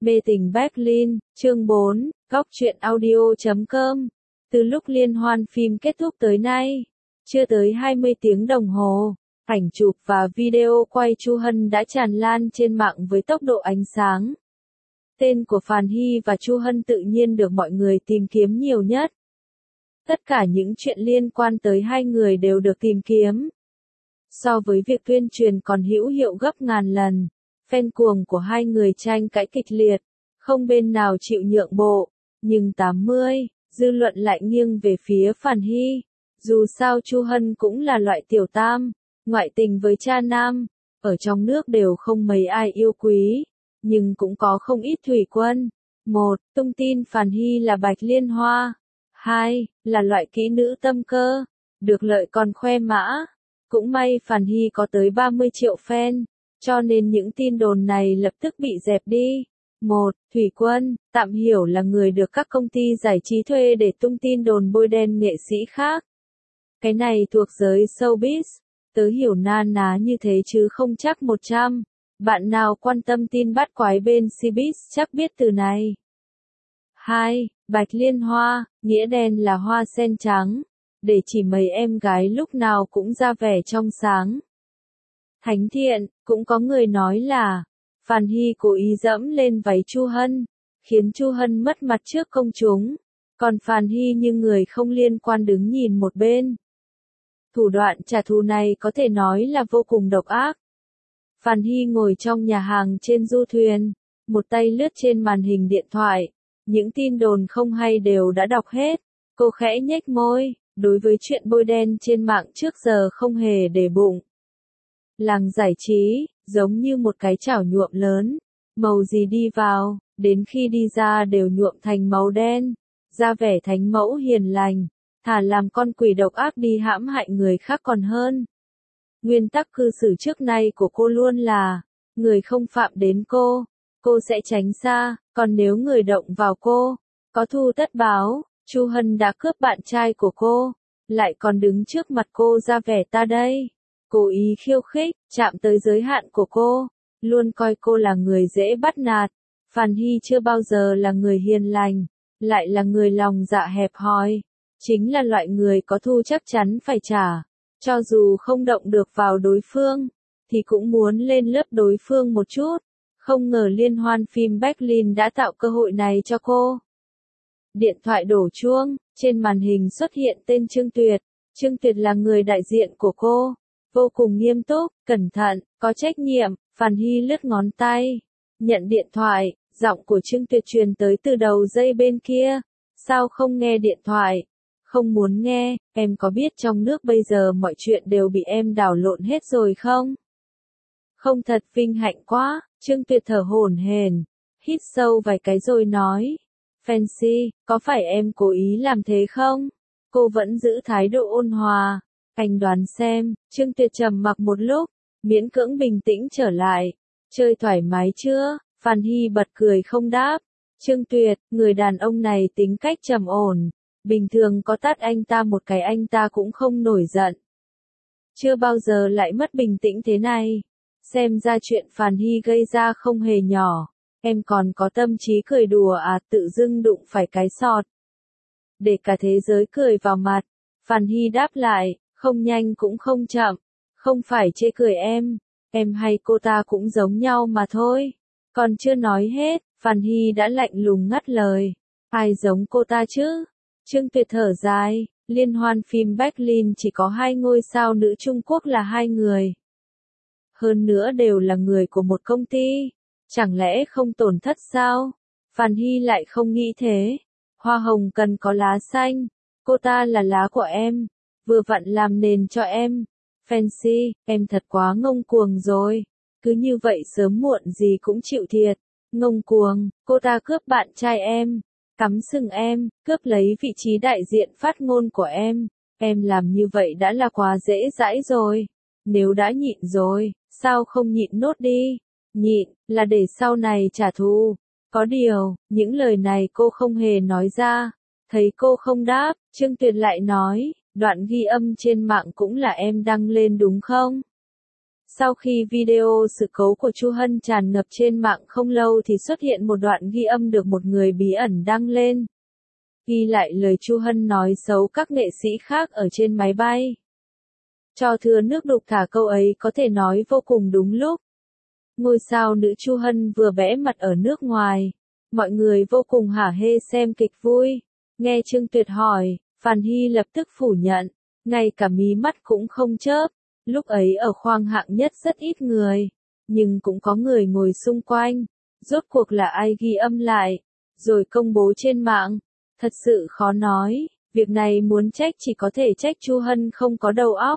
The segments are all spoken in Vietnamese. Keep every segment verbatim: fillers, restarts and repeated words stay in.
Mê tình Berlin, chương bốn, góc truyện audio chấm com. Từ lúc liên hoan phim kết thúc tới nay, chưa tới hai mươi tiếng đồng hồ, ảnh chụp và video quay Chu Hân đã tràn lan trên mạng với tốc độ ánh sáng. Tên của Phàn Hy và Chu Hân tự nhiên được mọi người tìm kiếm nhiều nhất. Tất cả những chuyện liên quan tới hai người đều được tìm kiếm. So với việc tuyên truyền còn hữu hiệu gấp ngàn lần, fan cuồng của hai người tranh cãi kịch liệt, không bên nào chịu nhượng bộ, nhưng tám mươi, dư luận lại nghiêng về phía Phàn Hy. Dù sao Chu Hân cũng là loại tiểu tam, ngoại tình với cha nam, ở trong nước đều không mấy ai yêu quý, nhưng cũng có không ít thủy quân. Một, tung tin Phàn Hy là bạch liên hoa. Hai, là loại kỹ nữ tâm cơ, được lợi còn khoe mã. Cũng may Phàn Hy có tới ba mươi triệu fan, cho nên những tin đồn này lập tức bị dẹp đi. Một, thủy quân, tạm hiểu là người được các công ty giải trí thuê để tung tin đồn bôi đen nghệ sĩ khác. Cái này thuộc giới showbiz, tớ hiểu na ná như thế chứ không chắc một trăm. Bạn nào quan tâm tin bắt quái bên showbiz chắc biết từ này. Hai, bạch liên hoa, nghĩa đen là hoa sen trắng, để chỉ mấy em gái lúc nào cũng ra vẻ trong sáng. Thánh thiện, cũng có người nói là Phàn Hy cố ý dẫm lên váy Chu Hân, khiến Chu Hân mất mặt trước công chúng, còn Phàn Hy như người không liên quan đứng nhìn một bên. Thủ đoạn trả thù này có thể nói là vô cùng độc ác. Phàn Hy ngồi trong nhà hàng trên du thuyền, một tay lướt trên màn hình điện thoại, những tin đồn không hay đều đã đọc hết. Cô khẽ nhếch môi, đối với chuyện bôi đen trên mạng trước giờ không hề để bụng. Làng giải trí, giống như một cái chảo nhuộm lớn, màu gì đi vào, đến khi đi ra đều nhuộm thành màu đen, ra vẻ thánh mẫu hiền lành, thà làm con quỷ độc ác đi hãm hại người khác còn hơn. Nguyên tắc cư xử trước nay của cô luôn là, người không phạm đến cô, cô sẽ tránh xa, còn nếu người động vào cô, có thù tất báo. Chu Hân đã cướp bạn trai của cô, lại còn đứng trước mặt cô ra vẻ ta đây, cố ý khiêu khích, chạm tới giới hạn của cô, luôn coi cô là người dễ bắt nạt. Phàn Hy chưa bao giờ là người hiền lành, lại là người lòng dạ hẹp hòi, chính là loại người có thù chắc chắn phải trả, cho dù không động được vào đối phương, thì cũng muốn lên lớp đối phương một chút. Không ngờ liên hoan phim Berlin đã tạo cơ hội này cho cô. Điện thoại đổ chuông, trên màn hình xuất hiện tên Trương Tuyệt. Trương Tuyệt là người đại diện của cô, vô cùng nghiêm túc, cẩn thận, có trách nhiệm. Phàn Hy lướt ngón tay, nhận điện thoại, giọng của Trương Tuyệt truyền tới từ đầu dây bên kia. Sao không nghe điện thoại? Không muốn nghe, em có biết trong nước bây giờ mọi chuyện đều bị em đảo lộn hết rồi không? Không, thật vinh hạnh quá. Trương Tuyệt thở hổn hển, hít sâu vài cái rồi nói. Fancy, có phải em cố ý làm thế không? Cô vẫn giữ thái độ ôn hòa. Anh đoán xem. Trương Tuyệt trầm mặc một lúc, miễn cưỡng bình tĩnh trở lại. Chơi thoải mái chưa? Phàn Hy bật cười không đáp. Trương Tuyệt, người đàn ông này tính cách trầm ổn, bình thường có tát anh ta một cái anh ta cũng không nổi giận. Chưa bao giờ lại mất bình tĩnh thế này. Xem ra chuyện Phàn Hy gây ra không hề nhỏ. Em còn có tâm trí cười đùa à? Tự dưng đụng phải cái sọt, để cả thế giới cười vào mặt. Phàn Hy đáp lại, không nhanh cũng không chậm. Không phải chê cười em, em hay cô ta cũng giống nhau mà thôi. Còn chưa nói hết, Phàn Hy đã lạnh lùng ngắt lời. Ai giống cô ta chứ? Trương Tuyệt thở dài, liên hoan phim Berlin chỉ có hai ngôi sao nữ Trung Quốc là hai người. Hơn nữa đều là người của một công ty. Chẳng lẽ không tổn thất sao? Phàn Hy lại không nghĩ thế. Hoa hồng cần có lá xanh. Cô ta là lá của em, vừa vặn làm nền cho em. Fancy, em thật quá ngông cuồng rồi. Cứ như vậy sớm muộn gì cũng chịu thiệt. Ngông cuồng, cô ta cướp bạn trai em, cắm sừng em, cướp lấy vị trí đại diện phát ngôn của em. Em làm như vậy đã là quá dễ dãi rồi. Nếu đã nhịn rồi, sao không nhịn nốt đi? Nhịn, là để sau này trả thù. Có điều, những lời này cô không hề nói ra. Thấy cô không đáp, Trương Tuyệt lại nói, đoạn ghi âm trên mạng cũng là em đăng lên đúng không? Sau khi video sự cố của Chu Hân tràn ngập trên mạng không lâu thì xuất hiện một đoạn ghi âm được một người bí ẩn đăng lên. Ghi lại lời Chu Hân nói xấu các nghệ sĩ khác ở trên máy bay. Cho thừa nước đục thả câu ấy có thể nói vô cùng đúng lúc. Ngôi sao nữ Chu Hân vừa bẽ mặt ở nước ngoài. Mọi người vô cùng hả hê xem kịch vui. Nghe Trương Tuyệt hỏi, Phàn Hy lập tức phủ nhận. Ngay cả mí mắt cũng không chớp. Lúc ấy ở khoang hạng nhất rất ít người. Nhưng cũng có người ngồi xung quanh. Rốt cuộc là ai ghi âm lại. Rồi công bố trên mạng. Thật sự khó nói. Việc này muốn trách chỉ có thể trách Chu Hân không có đầu óc.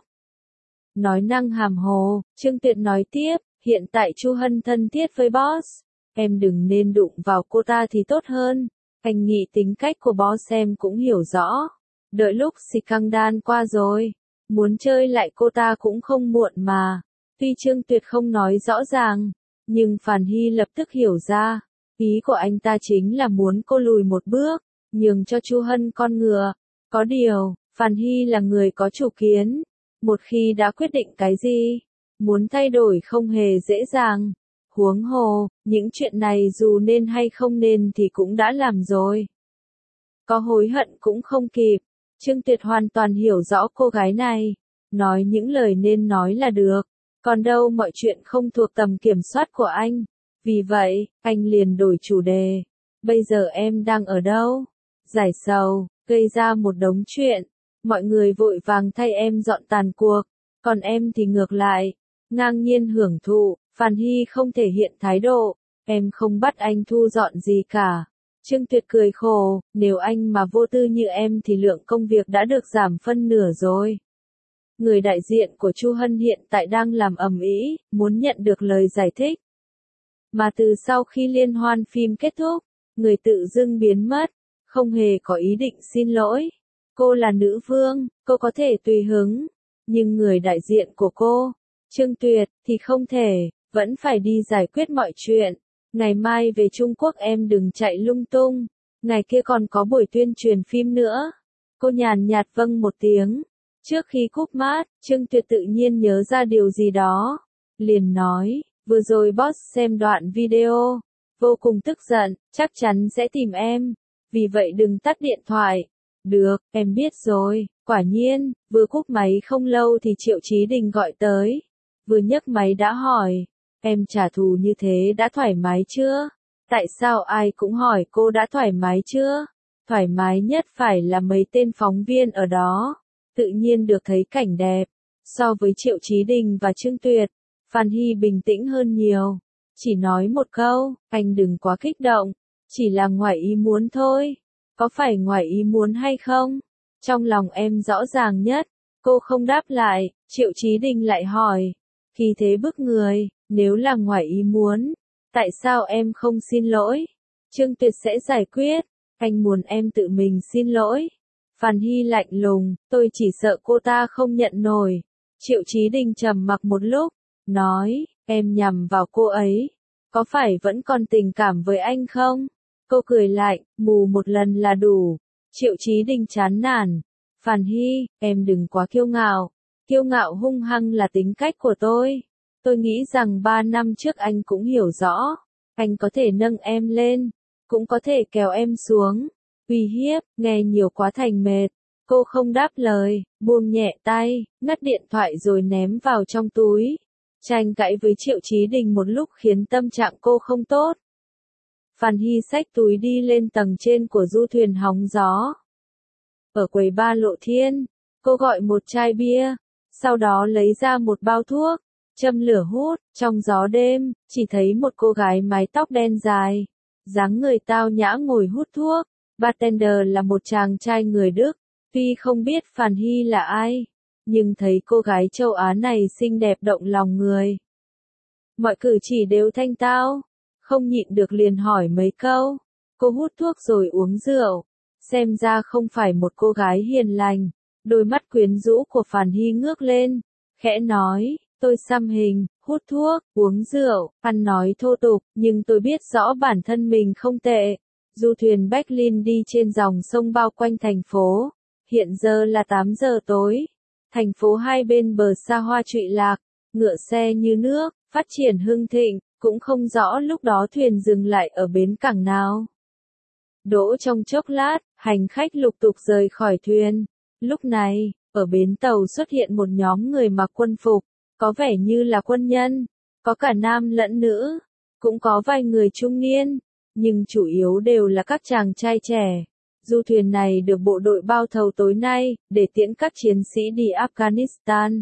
Nói năng hàm hồ, Trương Tuyệt nói tiếp, hiện tại Chu Hân thân thiết với boss, em đừng nên đụng vào cô ta thì tốt hơn. Anh nghĩ tính cách của boss em cũng hiểu rõ. Đợi lúc scandal qua rồi, muốn chơi lại cô ta cũng không muộn mà. Tuy Trương Tuyệt không nói rõ ràng, nhưng Phàn Hy lập tức hiểu ra. Ý của anh ta chính là muốn cô lùi một bước, nhường cho Chu Hân con ngựa. Có điều, Phàn Hy là người có chủ kiến. Một khi đã quyết định cái gì, muốn thay đổi không hề dễ dàng. Huống hồ, những chuyện này dù nên hay không nên thì cũng đã làm rồi. Có hối hận cũng không kịp. Trương Tuyệt hoàn toàn hiểu rõ cô gái này. Nói những lời nên nói là được. Còn đâu mọi chuyện không thuộc tầm kiểm soát của anh. Vì vậy, anh liền đổi chủ đề. Bây giờ em đang ở đâu? Giải sầu, gây ra một đống chuyện. Mọi người vội vàng thay em dọn tàn cuộc, còn em thì ngược lại, ngang nhiên hưởng thụ. Phàn Hy không thể hiện thái độ, em không bắt anh thu dọn gì cả. Trương Tuyệt cười khổ, nếu anh mà vô tư như em thì lượng công việc đã được giảm phân nửa rồi. Người đại diện của Chu Hân hiện tại đang làm ầm ĩ, muốn nhận được lời giải thích. Mà từ sau khi liên hoan phim kết thúc, người tự dưng biến mất, không hề có ý định xin lỗi. Cô là nữ vương, cô có thể tùy hứng, nhưng người đại diện của cô, Trương Tuyệt, thì không thể, vẫn phải đi giải quyết mọi chuyện. Ngày mai về Trung Quốc em đừng chạy lung tung, ngày kia còn có buổi tuyên truyền phim nữa. Cô nhàn nhạt vâng một tiếng. Trước khi cúp mát, Trương Tuyệt tự nhiên nhớ ra điều gì đó. Liền nói, vừa rồi boss xem đoạn video, vô cùng tức giận, chắc chắn sẽ tìm em. Vì vậy đừng tắt điện thoại. Được, em biết rồi. Quả nhiên, vừa cúp máy không lâu thì Triệu Chí Đình gọi tới. Vừa nhấc máy đã hỏi, em trả thù như thế đã thoải mái chưa? Tại sao ai cũng hỏi cô đã thoải mái chưa? Thoải mái nhất phải là mấy tên phóng viên ở đó. Tự nhiên được thấy cảnh đẹp. So với Triệu Chí Đình và Trương Tuyệt, Phàn Hy bình tĩnh hơn nhiều. Chỉ nói một câu, anh đừng quá kích động. Chỉ là ngoài ý muốn thôi. Có phải ngoài ý muốn hay không? Trong lòng em rõ ràng nhất. Cô không đáp lại, Triệu Chí Đình lại hỏi. Khi thế bức người, nếu là ngoài ý muốn, tại sao em không xin lỗi? Trương Tuyệt sẽ giải quyết. Anh muốn em tự mình xin lỗi. Phàn Hy lạnh lùng, tôi chỉ sợ cô ta không nhận nổi. Triệu Chí Đình trầm mặc một lúc, nói, em nhằm vào cô ấy. Có phải vẫn còn tình cảm với anh không? Cô cười lạnh, mù một lần là đủ. Triệu Chí Đình chán nản. Phàn Hy, em đừng quá kiêu ngạo. Kiêu ngạo hung hăng là tính cách của tôi. Tôi nghĩ rằng ba năm trước anh cũng hiểu rõ. Anh có thể nâng em lên, cũng có thể kéo em xuống. Uy hiếp, nghe nhiều quá thành mệt. Cô không đáp lời, buông nhẹ tay, ngắt điện thoại rồi ném vào trong túi. Tranh cãi với Triệu Chí Đình một lúc khiến tâm trạng cô không tốt. Phàn Hy xách túi đi lên tầng trên của du thuyền hóng gió. Ở quầy bar Lộ Thiên, cô gọi một chai bia, sau đó lấy ra một bao thuốc, châm lửa hút. Trong gió đêm, chỉ thấy một cô gái mái tóc đen dài, dáng người tao nhã ngồi hút thuốc. Bartender là một chàng trai người Đức. Tuy không biết Phàn Hy là ai, nhưng thấy cô gái châu Á này xinh đẹp động lòng người. Mọi cử chỉ đều thanh tao, không nhịn được liền hỏi mấy câu. Cô hút thuốc rồi uống rượu, xem ra không phải một cô gái hiền lành. Đôi mắt quyến rũ của Phàn Hy ngước lên, khẽ nói, tôi xăm hình, hút thuốc, uống rượu, ăn nói thô tục, nhưng tôi biết rõ bản thân mình không tệ. Du thuyền Berlin đi trên dòng sông bao quanh thành phố. Hiện giờ là tám giờ tối. Thành phố hai bên bờ xa hoa trụy lạc. ngựa xe như nước, phát triển hưng thịnh, cũng không rõ lúc đó thuyền dừng lại ở bến cảng nào. Đỗ trong chốc lát, hành khách lục tục rời khỏi thuyền. Lúc này, ở bến tàu xuất hiện một nhóm người mặc quân phục, có vẻ như là quân nhân, có cả nam lẫn nữ, cũng có vài người trung niên, nhưng chủ yếu đều là các chàng trai trẻ. Du thuyền này được bộ đội bao thầu tối nay, để tiễn các chiến sĩ đi Afghanistan.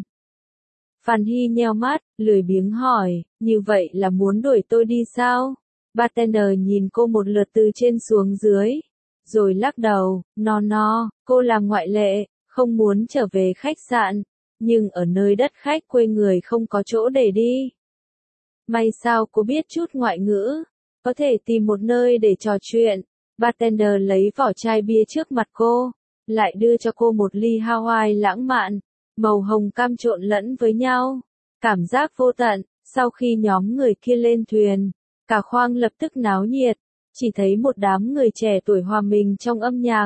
Phan Hy nheo mắt, lười biếng hỏi, như vậy là muốn đuổi tôi đi sao? Bartender nhìn cô một lượt từ trên xuống dưới, rồi lắc đầu, no no, cô là ngoại lệ, không muốn trở về khách sạn, nhưng ở nơi đất khách quê người không có chỗ để đi. May sao cô biết chút ngoại ngữ, có thể tìm một nơi để trò chuyện. Bartender lấy vỏ chai bia trước mặt cô, lại đưa cho cô một ly Hawaii lãng mạn, màu hồng cam trộn lẫn với nhau. Cảm giác vô tận, sau khi nhóm người kia lên thuyền, cả khoang lập tức náo nhiệt, chỉ thấy một đám người trẻ tuổi hòa mình trong âm nhạc.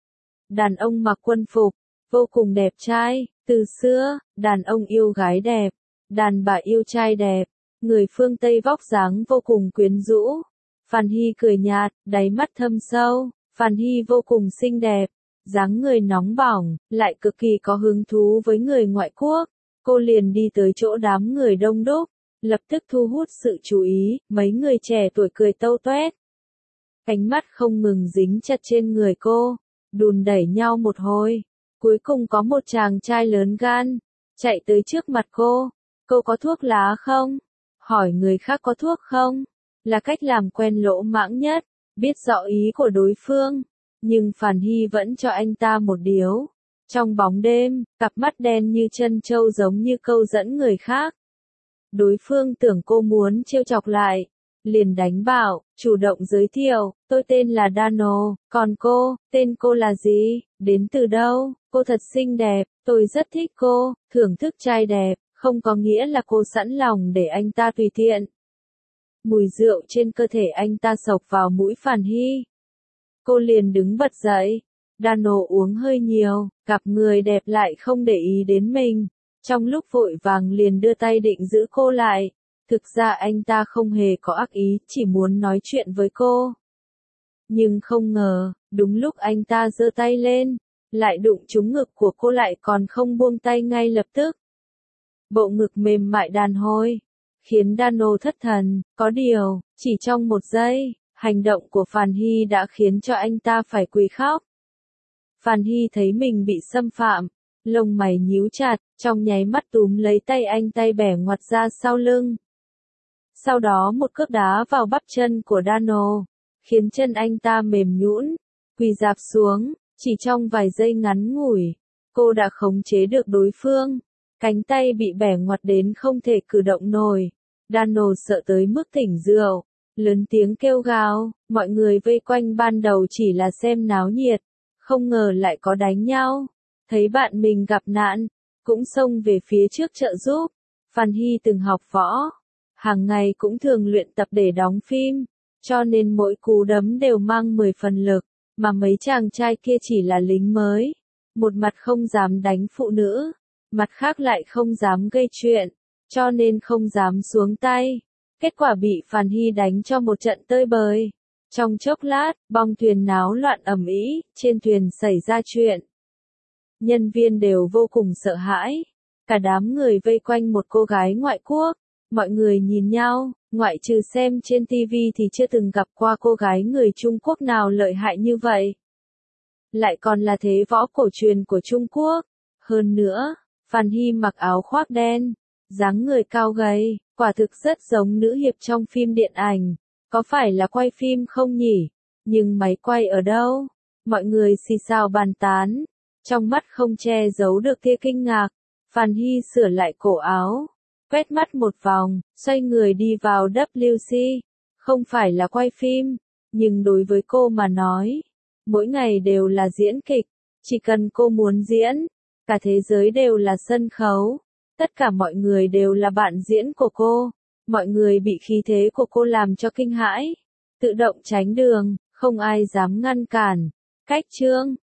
Đàn ông mặc quân phục, vô cùng đẹp trai, từ xưa, đàn ông yêu gái đẹp, đàn bà yêu trai đẹp, người phương Tây vóc dáng vô cùng quyến rũ. Phan Hy cười nhạt, đáy mắt thâm sâu, Phan Hy vô cùng xinh đẹp, dáng người nóng bỏng, lại cực kỳ có hứng thú với người ngoại quốc. Cô liền đi tới chỗ đám người đông đúc, lập tức thu hút sự chú ý, mấy người trẻ tuổi cười tâu toét. Ánh mắt không ngừng dính chặt trên người cô, đùn đẩy nhau một hồi. Cuối cùng có một chàng trai lớn gan, chạy tới trước mặt cô. Cô có thuốc lá không? Hỏi người khác có thuốc không? Là cách làm quen lỗ mãng nhất, biết rõ ý của đối phương. Nhưng Phan Hy vẫn cho anh ta một điếu. Trong bóng đêm, cặp mắt đen như chân trâu giống như câu dẫn người khác. Đối phương tưởng cô muốn trêu chọc lại, liền đánh bảo, chủ động giới thiệu, tôi tên là Dano, còn cô, tên cô là gì, đến từ đâu, cô thật xinh đẹp, tôi rất thích cô, thưởng thức trai đẹp, không có nghĩa là cô sẵn lòng để anh ta tùy tiện. Mùi rượu trên cơ thể anh ta xộc vào mũi Phan Hy. Cô liền đứng bật dậy. Dano uống hơi nhiều, gặp người đẹp lại không để ý đến mình. Trong lúc vội vàng liền đưa tay định giữ cô lại. Thực ra anh ta không hề có ác ý, chỉ muốn nói chuyện với cô. Nhưng không ngờ, đúng lúc anh ta giơ tay lên, lại đụng trúng ngực của cô lại còn không buông tay ngay lập tức. Bộ ngực mềm mại đàn hồi, khiến Dano thất thần, có điều, chỉ trong một giây, hành động của Phan Hy đã khiến cho anh ta phải quỳ khóc. Phan Hy thấy mình bị xâm phạm, lông mày nhíu chặt, trong nháy mắt túm lấy tay anh tay bẻ ngoặt ra sau lưng. Sau đó một cước đá vào bắp chân của Dano, khiến chân anh ta mềm nhũn, quỳ rạp xuống, chỉ trong vài giây ngắn ngủi, cô đã khống chế được đối phương, cánh tay bị bẻ ngoặt đến không thể cử động nổi. Dano sợ tới mức tỉnh rượu, lớn tiếng kêu gào, mọi người vây quanh ban đầu chỉ là xem náo nhiệt, không ngờ lại có đánh nhau, thấy bạn mình gặp nạn, cũng xông về phía trước trợ giúp. Phan Hy từng học võ, hàng ngày cũng thường luyện tập để đóng phim, cho nên mỗi cú đấm đều mang mười phần lực, mà mấy chàng trai kia chỉ là lính mới, một mặt không dám đánh phụ nữ, mặt khác lại không dám gây chuyện, cho nên không dám xuống tay. Kết quả bị Phan Hy đánh cho một trận tơi bời. Trong chốc lát, bong thuyền náo loạn ầm ĩ, trên thuyền xảy ra chuyện. Nhân viên đều vô cùng sợ hãi. Cả đám người vây quanh một cô gái ngoại quốc. Mọi người nhìn nhau, ngoại trừ xem trên ti vi thì chưa từng gặp qua cô gái người Trung Quốc nào lợi hại như vậy. Lại còn là thế võ cổ truyền của Trung Quốc. Hơn nữa, Phan Hy mặc áo khoác đen, dáng người cao gầy, quả thực rất giống nữ hiệp trong phim điện ảnh. Có phải là quay phim không nhỉ? Nhưng máy quay ở đâu? Mọi người xì xào bàn tán. Trong mắt không che giấu được tia kinh ngạc. Phan Hy sửa lại cổ áo, quét mắt một vòng, xoay người đi vào W C. Không phải là quay phim, nhưng đối với cô mà nói, mỗi ngày đều là diễn kịch. Chỉ cần cô muốn diễn, cả thế giới đều là sân khấu. Tất cả mọi người đều là bạn diễn của cô. Mọi người bị khí thế của cô làm cho kinh hãi, tự động tránh đường, không ai dám ngăn cản. Cách chương